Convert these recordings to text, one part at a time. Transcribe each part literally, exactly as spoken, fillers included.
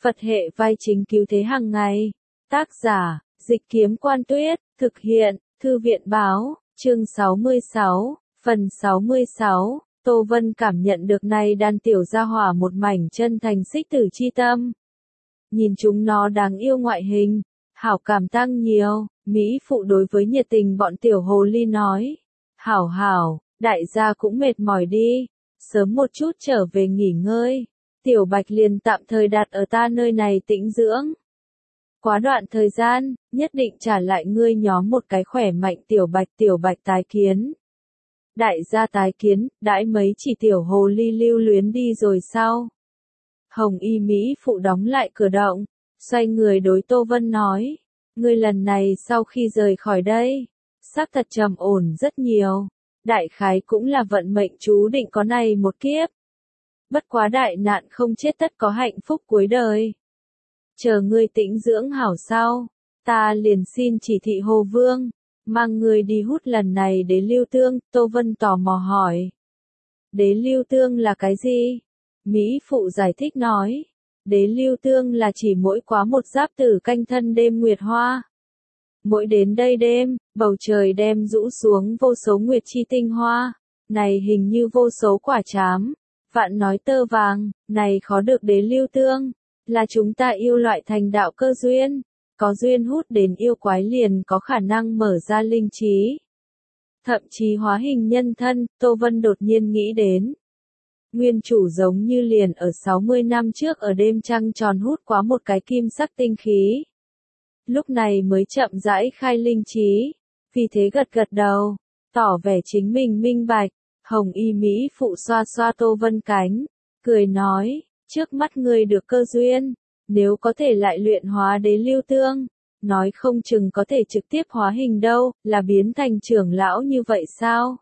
Phật hệ vai chính cứu thế hàng ngày. Tác giả, Dịch Kiếm Quan Tuyết, thực hiện, Thư viện Báo, chương sáu mươi sáu, phần sáu mươi sáu. Tô Vân cảm nhận được này đàn tiểu gia hỏa một mảnh chân thành xích tử chi tâm. Nhìn chúng nó đáng yêu ngoại hình, hảo cảm tăng nhiều, Mỹ phụ đối với nhiệt tình bọn tiểu hồ ly nói. Hảo hảo, đại gia cũng mệt mỏi đi, sớm một chút trở về nghỉ ngơi. Tiểu Bạch liền tạm thời đặt ở ta nơi này tĩnh dưỡng. Quá đoạn thời gian, nhất định trả lại ngươi nhóm một cái khỏe mạnh. Tiểu Bạch Tiểu Bạch tái kiến. Đại gia tái kiến, đãi mấy chỉ tiểu hồ ly lưu luyến đi rồi sao? Hồng y Mỹ phụ đóng lại cửa động, xoay người đối Tô Vân nói. Ngươi lần này sau khi rời khỏi đây, sắc thật trầm ổn rất nhiều. Đại khái cũng là vận mệnh chú định có này một kiếp. Bất quá đại nạn không chết tất có hạnh phúc cuối đời. Chờ ngươi tĩnh dưỡng hảo sau, ta liền xin chỉ thị Hồ Vương, mang ngươi đi hút lần này đế lưu tương. Tô Vân tò mò hỏi. Đế lưu tương là cái gì? Mỹ phụ giải thích nói. Đế lưu tương là chỉ mỗi quá một giáp tử canh thân đêm nguyệt hoa. Mỗi đến đây đêm, bầu trời đem rũ xuống vô số nguyệt chi tinh hoa, này hình như vô số quả trám, vạn nói tơ vàng, này khó được đế lưu tương, là chúng ta yêu loại thành đạo cơ duyên, có duyên hút đến yêu quái liền có khả năng mở ra linh trí. Thậm chí hóa hình nhân thân. Tô Vân đột nhiên nghĩ đến. Nguyên chủ giống như liền ở sáu mươi năm trước ở đêm trăng tròn hút quá một cái kim sắc tinh khí. Lúc này mới chậm rãi khai linh trí, vì thế gật gật đầu, tỏ vẻ chính mình minh bạch. Hồng y Mỹ phụ xoa xoa Tô Vân cánh, cười nói, trước mắt ngươi được cơ duyên, nếu có thể lại luyện hóa đế lưu tương, nói không chừng có thể trực tiếp hóa hình đâu, là biến thành trưởng lão như vậy sao?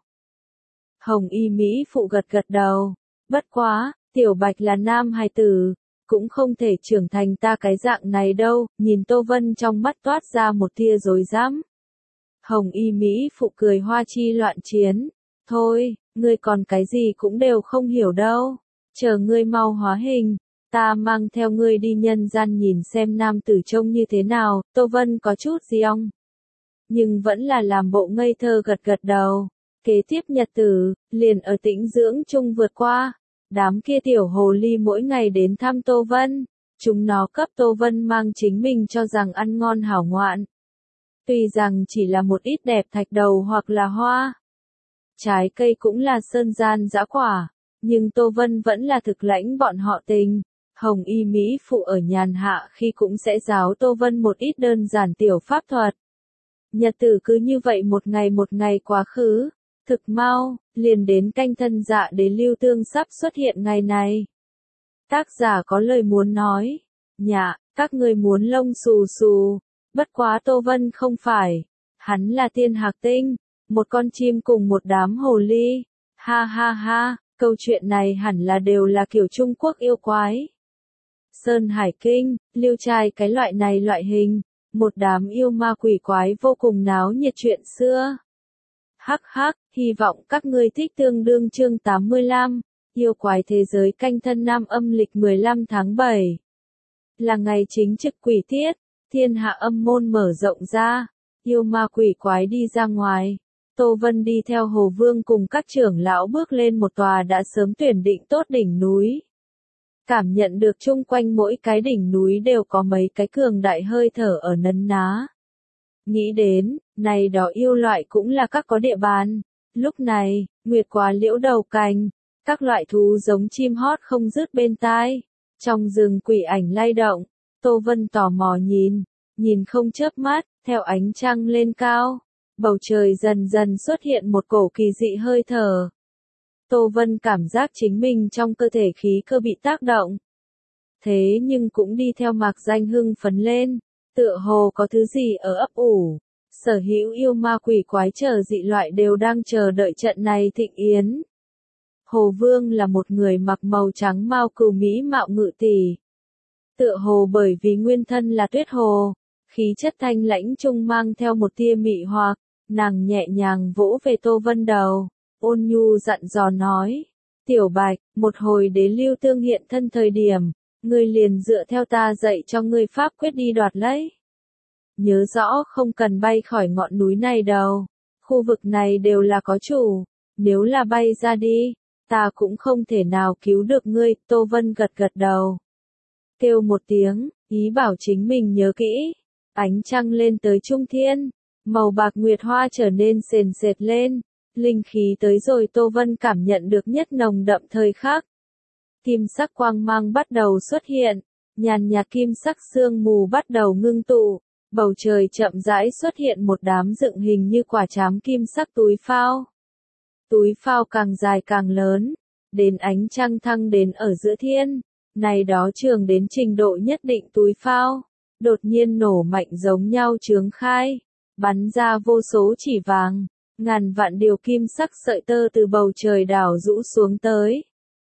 Hồng y Mỹ phụ gật gật đầu, bất quá, Tiểu Bạch là nam hài tử, cũng không thể trưởng thành ta cái dạng này đâu. Nhìn Tô Vân trong mắt toát ra một tia rối rắm. Hồng y Mỹ phụ cười hoa chi loạn chiến, thôi, ngươi còn cái gì cũng đều không hiểu đâu, chờ ngươi mau hóa hình, ta mang theo ngươi đi nhân gian nhìn xem nam tử trông như thế nào. Tô Vân có chút giong, nhưng vẫn là làm bộ ngây thơ gật gật đầu. Kế tiếp nhật tử, liền ở tĩnh dưỡng chung vượt qua. Đám kia tiểu hồ ly mỗi ngày đến thăm Tô Vân, chúng nó cấp Tô Vân mang chính mình cho rằng ăn ngon hảo ngoạn. Tuy rằng chỉ là một ít đẹp thạch đầu hoặc là hoa, trái cây cũng là sơn gian dã quả, nhưng Tô Vân vẫn là thực lãnh bọn họ tình. Hồng y Mỹ phụ ở nhàn hạ khi cũng sẽ giáo Tô Vân một ít đơn giản tiểu pháp thuật. Nhật tử cứ như vậy một ngày một ngày quá khứ. Thực mau, liền đến canh thân dạ đế lưu tương sắp xuất hiện ngày này. Tác giả có lời muốn nói. Nhạ, các người muốn lông xù xù. Bất quá Tô Vân không phải. Hắn là tiên hạc tinh. Một con chim cùng một đám hồ ly. Ha ha ha, câu chuyện này hẳn là đều là kiểu Trung Quốc yêu quái. Sơn Hải Kinh, Liêu Trai cái loại này loại hình. Một đám yêu ma quỷ quái vô cùng náo nhiệt chuyện xưa. Hắc hắc, hy vọng các ngươi thích. Tương đương chương tám mươi lăm, yêu quái thế giới canh thân năm âm lịch mười lăm tháng bảy. Là ngày chính trực quỷ tiết, thiên hạ âm môn mở rộng ra, yêu ma quỷ quái đi ra ngoài. Tô Vân đi theo Hồ Vương cùng các trưởng lão bước lên một tòa đã sớm tuyển định tốt đỉnh núi. Cảm nhận được chung quanh mỗi cái đỉnh núi đều có mấy cái cường đại hơi thở ở nấn ná. Nghĩ đến, này đó yêu loại cũng là các có địa bàn. Lúc này, nguyệt quá liễu đầu cành, các loại thú giống chim hót không dứt bên tai. Trong rừng quỷ ảnh lay động, Tô Vân tò mò nhìn, nhìn không chớp mắt, theo ánh trăng lên cao. Bầu trời dần dần xuất hiện một cổ kỳ dị hơi thở. Tô Vân cảm giác chính mình trong cơ thể khí cơ bị tác động. Thế nhưng cũng đi theo mạc danh hưng phấn lên. Tựa hồ có thứ gì ở ấp ủ, sở hữu yêu ma quỷ quái chờ dị loại đều đang chờ đợi trận này thịnh yến. Hồ Vương là một người mặc màu trắng mao cừu mỹ mạo ngự tỷ. Tựa hồ bởi vì nguyên thân là tuyết hồ, khí chất thanh lãnh trung mang theo một tia mị hoặc, nàng nhẹ nhàng vỗ về Tô Vân đầu, ôn nhu dặn dò nói, Tiểu Bạch, một hồi đế lưu tương hiện thân thời điểm, ngươi liền dựa theo ta dạy cho ngươi pháp quyết đi đoạt lấy. Nhớ rõ không cần bay khỏi ngọn núi này đâu, khu vực này đều là có chủ, nếu là bay ra đi, ta cũng không thể nào cứu được ngươi, Tô Vân gật gật đầu. Kêu một tiếng, ý bảo chính mình nhớ kỹ, ánh trăng lên tới trung thiên, màu bạc nguyệt hoa trở nên sền sệt lên, linh khí tới rồi Tô Vân cảm nhận được nhất nồng đậm thời khắc. Kim sắc quang mang bắt đầu xuất hiện, nhàn nhạt kim sắc sương mù bắt đầu ngưng tụ, bầu trời chậm rãi xuất hiện một đám dựng hình như quả trám kim sắc túi phao. Túi phao càng dài càng lớn, đến ánh trăng thăng đến ở giữa thiên, này đó trường đến trình độ nhất định túi phao, đột nhiên nổ mạnh giống nhau chướng khai, bắn ra vô số chỉ vàng, ngàn vạn điều kim sắc sợi tơ từ bầu trời đảo rũ xuống tới.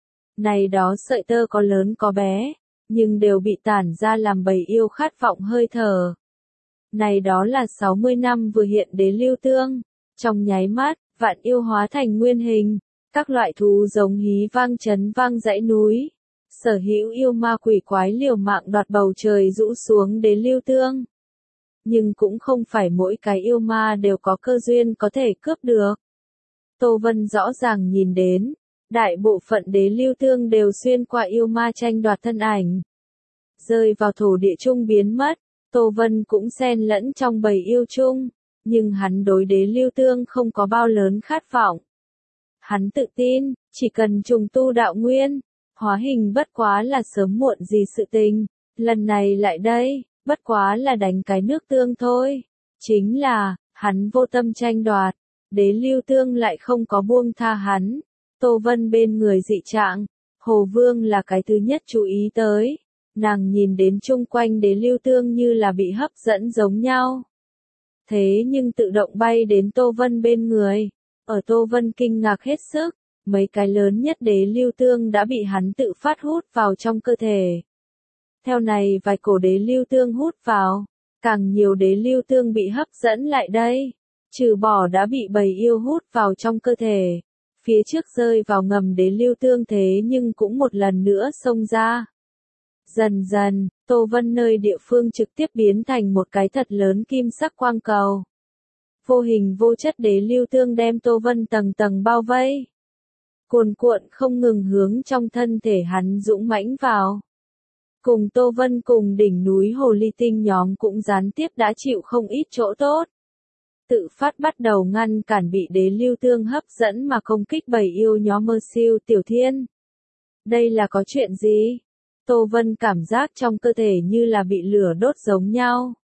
Này đó sợi tơ có lớn có bé, nhưng đều bị tản ra làm bầy yêu khát vọng hơi thở. Này đó là sáu mươi năm vừa hiện đế lưu tương, trong nháy mắt, vạn yêu hóa thành nguyên hình, các loại thú giống hí vang chấn vang dãy núi. Sở hữu yêu ma quỷ quái liều mạng đoạt bầu trời rũ xuống đế lưu tương. Nhưng cũng không phải mỗi cái yêu ma đều có cơ duyên có thể cướp được. Tô Vân rõ ràng nhìn đến, đại bộ phận đế lưu tương đều xuyên qua yêu ma tranh đoạt thân ảnh. Rơi vào thổ địa chung biến mất, Tô Vân cũng xen lẫn trong bầy yêu chung, nhưng hắn đối đế lưu tương không có bao lớn khát vọng. Hắn tự tin, chỉ cần trùng tu đạo nguyên, hóa hình bất quá là sớm muộn gì sự tình, lần này lại đây, bất quá là đánh cái nước tương thôi. Chính là, hắn vô tâm tranh đoạt, đế lưu tương lại không có buông tha hắn. Tô Vân bên người dị trạng, Hồ Vương là cái thứ nhất chú ý tới. Nàng nhìn đến chung quanh đế lưu tương như là bị hấp dẫn giống nhau. Thế nhưng tự động bay đến Tô Vân bên người. Ở Tô Vân kinh ngạc hết sức, mấy cái lớn nhất đế lưu tương đã bị hắn tự phát hút vào trong cơ thể. Theo này vài cổ đế lưu tương hút vào, càng nhiều đế lưu tương bị hấp dẫn lại đây. Trừ bỏ đã bị bầy yêu hút vào trong cơ thể. Phía trước rơi vào ngầm đế lưu tương thế nhưng cũng một lần nữa xông ra. Dần dần, Tô Vân nơi địa phương trực tiếp biến thành một cái thật lớn kim sắc quang cầu. Vô hình vô chất đế lưu tương đem Tô Vân tầng tầng bao vây. Cuồn cuộn không ngừng hướng trong thân thể hắn dũng mãnh vào. Cùng Tô Vân cùng đỉnh núi Hồ Ly Tinh nhóm cũng gián tiếp đã chịu không ít chỗ tốt. Tự phát bắt đầu ngăn cản bị đế lưu tương hấp dẫn mà công kích bầy yêu nhóm Mơ Siêu Tiểu Thiên. Đây là có chuyện gì? Tô Vân cảm giác trong cơ thể như là bị lửa đốt giống nhau.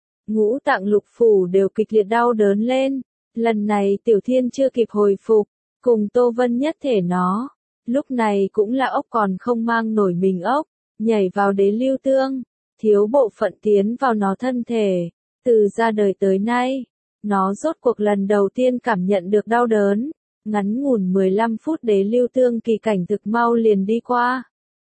Ngũ tạng lục phủ đều kịch liệt đau đớn lên. Lần này Tiểu Thiên chưa kịp hồi phục, cùng Tô Vân nhất thể nó. Lúc này cũng là ốc còn không mang nổi mình ốc, nhảy vào đế lưu tương, thiếu bộ phận tiến vào nó thân thể. Từ ra đời tới nay, nó rốt cuộc lần đầu tiên cảm nhận được đau đớn. Ngắn ngủn mười lăm phút đế lưu tương kỳ cảnh thực mau liền đi qua.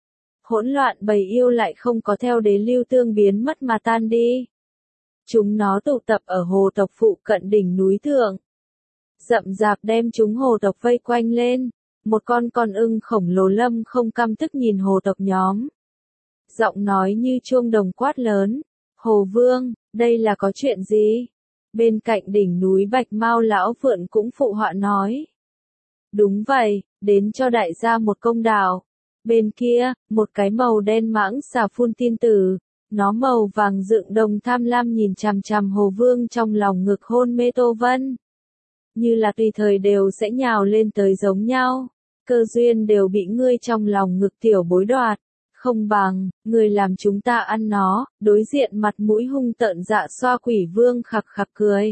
Hỗn loạn bầy yêu lại không có theo đế lưu tương biến mất mà tan đi. Chúng nó tụ tập ở hồ tộc phụ cận đỉnh núi thượng. Rậm rạp đem chúng hồ tộc vây quanh lên. Một con con ưng khổng lồ lâm không căm tức nhìn hồ tộc nhóm. Giọng nói như chuông đồng quát lớn. Hồ Vương, đây là có chuyện gì? Bên cạnh đỉnh núi Bạch Mao lão phượng cũng phụ họa nói. Đúng vậy, đến cho đại gia một công đạo. Bên kia, một cái màu đen mãng xà phun tin tử, nó màu vàng dựng đồng tham lam nhìn chằm chằm Hồ Vương trong lòng ngực hôn mê Tô Vân. Như là tùy thời đều sẽ nhào lên tới giống nhau, cơ duyên đều bị ngươi trong lòng ngực tiểu bối đoạt, không bằng, người làm chúng ta ăn nó, đối diện mặt mũi hung tợn dạ xoa quỷ vương khặc khặc cười.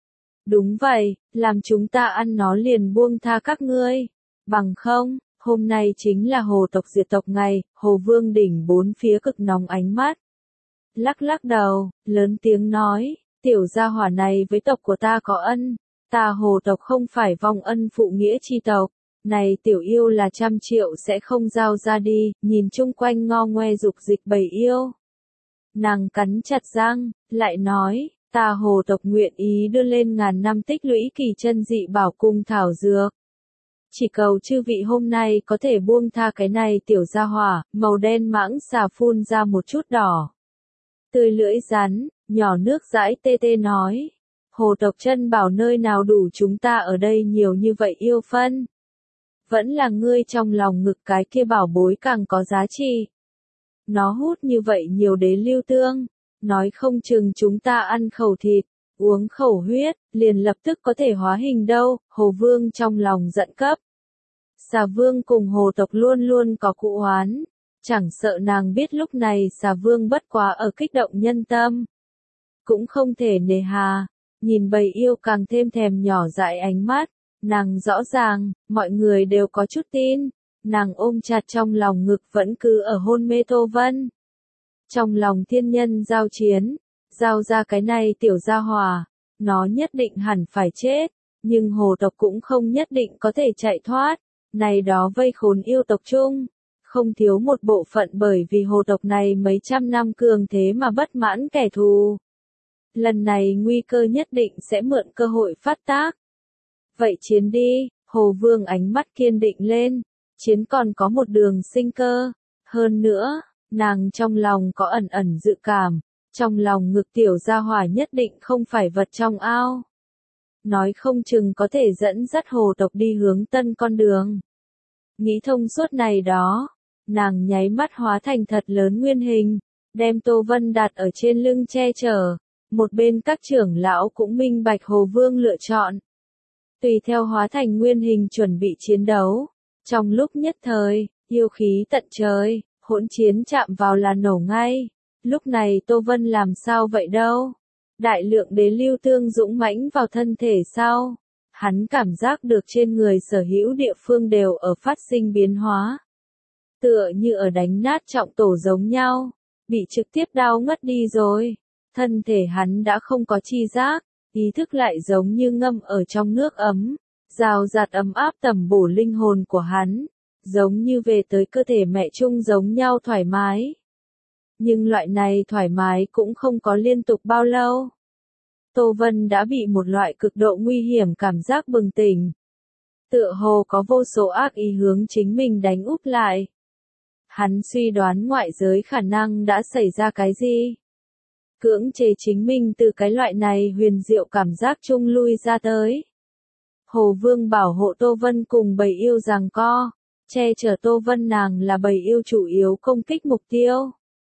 Đúng vậy, làm chúng ta ăn nó liền buông tha các ngươi, bằng không. Hôm nay chính là hồ tộc diệt tộc ngày, Hồ Vương đỉnh bốn phía cực nóng ánh mắt. Lắc lắc đầu, lớn tiếng nói, tiểu gia hỏa này với tộc của ta có ân, ta hồ tộc không phải vong ân phụ nghĩa chi tộc, này tiểu yêu là trăm triệu sẽ không giao ra đi, nhìn chung quanh ngo ngoe dục dịch bầy yêu. Nàng cắn chặt răng, lại nói, ta hồ tộc nguyện ý đưa lên ngàn năm tích lũy kỳ chân dị bảo cung thảo dược. chỉ cầu chư vị hôm nay có thể buông tha cái này tiểu gia hỏa, màu đen mãng xà phun ra một chút đỏ. Tươi lưỡi rắn, nhỏ nước dãi tê tê nói. Hồ Tộc Chân bảo nơi nào đủ chúng ta ở đây nhiều như vậy yêu phân. Vẫn là ngươi trong lòng ngực cái kia bảo bối càng có giá trị. Nó hút như vậy nhiều đế lưu tương, nói không chừng chúng ta ăn khẩu thịt, uống khẩu huyết, liền lập tức có thể hóa hình đâu, Hồ Vương trong lòng giận cấp. Xà Vương cùng Hồ Tộc luôn luôn có cũ oán, chẳng sợ nàng biết lúc này Xà Vương bất quá ở kích động nhân tâm. Cũng không thể nề hà, nhìn bầy yêu càng thêm thèm nhỏ dại ánh mắt, nàng rõ ràng, mọi người đều có chút tin, nàng ôm chặt trong lòng ngực vẫn cứ ở hôn mê Tô Vân. Trong lòng thiên nhân giao chiến, giao ra cái này tiểu gia hỏa, nó nhất định hẳn phải chết, nhưng Hồ Tộc cũng không nhất định có thể chạy thoát, này đó vây khốn yêu tộc chung, không thiếu một bộ phận bởi vì Hồ Tộc này mấy trăm năm cường thế mà bất mãn kẻ thù. Lần này nguy cơ nhất định sẽ mượn cơ hội phát tác. Vậy chiến đi, Hồ Vương ánh mắt kiên định lên, chiến còn có một đường sinh cơ, hơn nữa, nàng trong lòng có ẩn ẩn dự cảm, trong lòng ngực tiểu gia hỏa nhất định không phải vật trong ao. Nói không chừng có thể dẫn dắt Hồ Tộc đi hướng tân con đường. Nghĩ thông suốt này đó, nàng nháy mắt hóa thành thật lớn nguyên hình, đem Tô Vân đặt ở trên lưng che chở, một bên các trưởng lão cũng minh bạch Hồ Vương lựa chọn. Tùy theo hóa thành nguyên hình chuẩn bị chiến đấu, trong lúc nhất thời, yêu khí tận trời, hỗn chiến chạm vào là nổ ngay. Lúc này Tô Vân làm sao vậy đâu? Đại lượng đế lưu tương dũng mãnh vào thân thể sau. Hắn cảm giác được trên người sở hữu địa phương đều ở phát sinh biến hóa. Tựa như ở đánh nát trọng tổ giống nhau. Bị trực tiếp đau ngất đi rồi. Thân thể hắn đã không có chi giác. Ý thức lại giống như ngâm ở trong nước ấm. Rào rạt ấm áp tầm bổ linh hồn của hắn. Giống như về tới cơ thể mẹ chung giống nhau thoải mái. Nhưng loại này thoải mái cũng không có liên tục bao lâu. Tô Vân đã bị một loại cực độ nguy hiểm cảm giác bừng tỉnh. Tựa hồ có vô số ác ý hướng chính mình đánh úp lại. Hắn suy đoán ngoại giới khả năng đã xảy ra cái gì. Cưỡng chế chính mình từ cái loại này huyền diệu cảm giác chung lui ra tới. Hồ Vương bảo hộ Tô Vân cùng bầy yêu giằng co, che chở Tô Vân, nàng là bầy yêu chủ yếu công kích mục tiêu.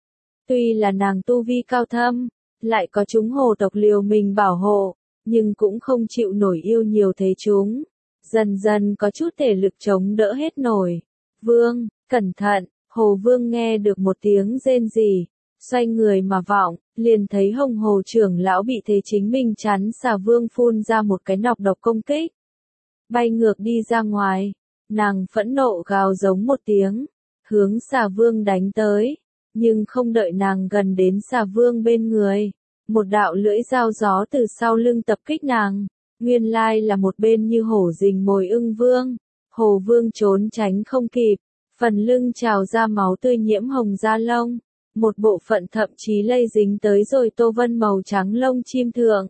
Tuy là nàng tu vi cao thâm, lại có chúng Hồ Tộc liều mình bảo hộ, nhưng cũng không chịu nổi yêu nhiều thế chúng. Dần dần có chút thể lực chống đỡ hết nổi. Vương, cẩn thận, Hồ Vương nghe được một tiếng rên rỉ, xoay người mà vọng, liền thấy Hồng Hồ trưởng lão bị thế chính mình chắn Xà Vương phun ra một cái nọc độc công kích. Bay ngược đi ra ngoài, nàng phẫn nộ gào giống một tiếng, hướng Xà Vương đánh tới. Nhưng không đợi nàng gần đến Xà Vương bên người, một đạo lưỡi dao gió từ sau lưng tập kích nàng, nguyên lai là một bên như hổ rình mồi ưng vương. Hồ Vương trốn tránh không kịp, phần lưng trào ra máu tươi nhiễm hồng da lông, một bộ phận thậm chí lây dính tới rồi Tô Vân màu trắng lông chim thượng.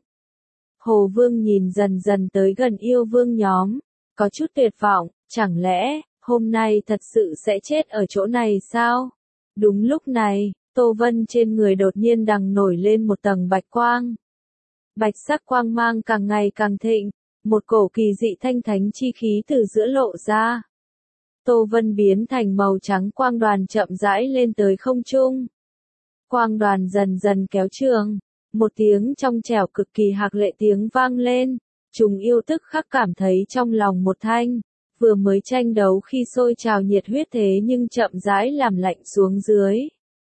Hồ Vương nhìn dần dần tới gần yêu vương nhóm, có chút tuyệt vọng, chẳng lẽ, hôm nay thật sự sẽ chết ở chỗ này sao? Đúng lúc này, Tô Vân trên người đột nhiên đằng nổi lên một tầng bạch quang. Bạch sắc quang mang càng ngày càng thịnh, một cổ kỳ dị thanh thánh chi khí từ giữa lộ ra. Tô Vân biến thành màu trắng quang đoàn chậm rãi lên tới không trung. Quang đoàn dần dần kéo trường, một tiếng trong trẻo cực kỳ hạc lệ tiếng vang lên, chúng yêu tức khắc cảm thấy trong lòng một thanh. Vừa mới tranh đấu khi sôi trào nhiệt huyết thế nhưng chậm rãi làm lạnh xuống dưới.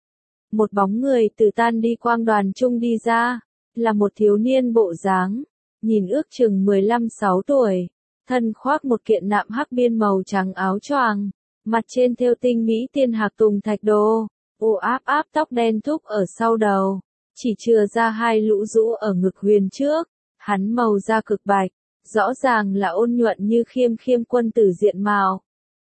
Một bóng người từ tan đi quang đoàn trung đi ra, là một thiếu niên bộ dáng, nhìn ước chừng mười lăm sáu tuổi, thân khoác một kiện nạm hắc biên màu trắng áo choàng, mặt trên thêu tinh mỹ tiên hạc tùng thạch đồ, ô áp áp tóc đen thúc ở sau đầu, chỉ chừa ra hai lũ rũ ở ngực huyền trước, hắn màu da cực bạch. Rõ ràng là ôn nhuận như khiêm khiêm quân tử diện mạo.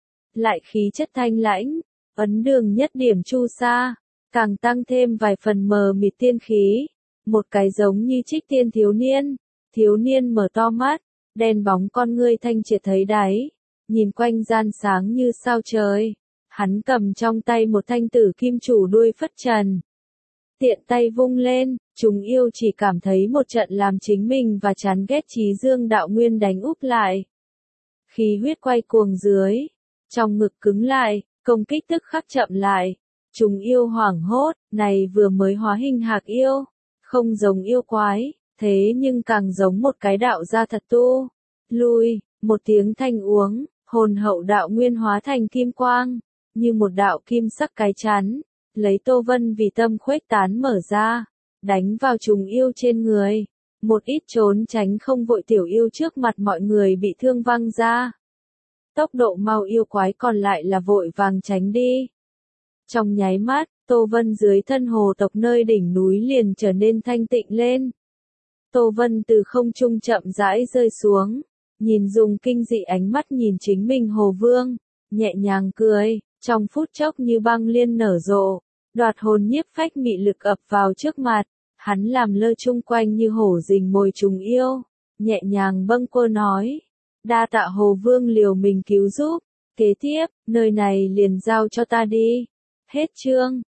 Lại khí chất thanh lãnh, ấn đường nhất điểm chu sa, càng tăng thêm vài phần mờ mịt tiên khí. Một cái giống như trích tiên thiếu niên, thiếu niên mở to mắt, đen bóng con ngươi thanh triệt thấy đáy. nhìn quanh gian sáng như sao trời. Hắn cầm trong tay một thanh tử kim chủ đuôi phất trần. Tiện tay vung lên, chúng yêu chỉ cảm thấy một trận làm chính mình và chán ghét Chí Dương đạo nguyên đánh úp lại. Khí huyết quay cuồng dưới, trong ngực cứng lại, công kích tức khắc chậm lại. Chúng yêu hoảng hốt, này vừa mới hóa hình hạc yêu, không giống yêu quái, thế nhưng càng giống một cái đạo gia thật tu. Lui, một tiếng thanh uống, hồn hậu đạo nguyên hóa thành kim quang, như một đạo kim sắc cái chắn, lấy Tô Vân vì tâm khuếch tán mở ra, đánh vào trùng yêu trên người. Một ít trốn tránh không vội tiểu yêu trước mặt mọi người bị thương văng ra. Tốc độ mau yêu quái còn lại là vội vàng tránh đi. Trong nháy mắt, Tô Vân dưới thân hồ tộc nơi đỉnh núi liền trở nên thanh tịnh lên. Tô Vân từ không trung chậm rãi rơi xuống, nhìn dùng kinh dị ánh mắt nhìn chính mình Hồ Vương, nhẹ nhàng cười, trong phút chốc như băng liên nở rộ, đoạt hồn nhiếp phách mị lực ập vào trước mặt, hắn làm lơ chung quanh như hổ rình mồi trùng yêu, nhẹ nhàng bâng quơ nói, đa tạ Hồ Vương liều mình cứu giúp, kế tiếp, nơi này liền giao cho ta đi. Hết chương.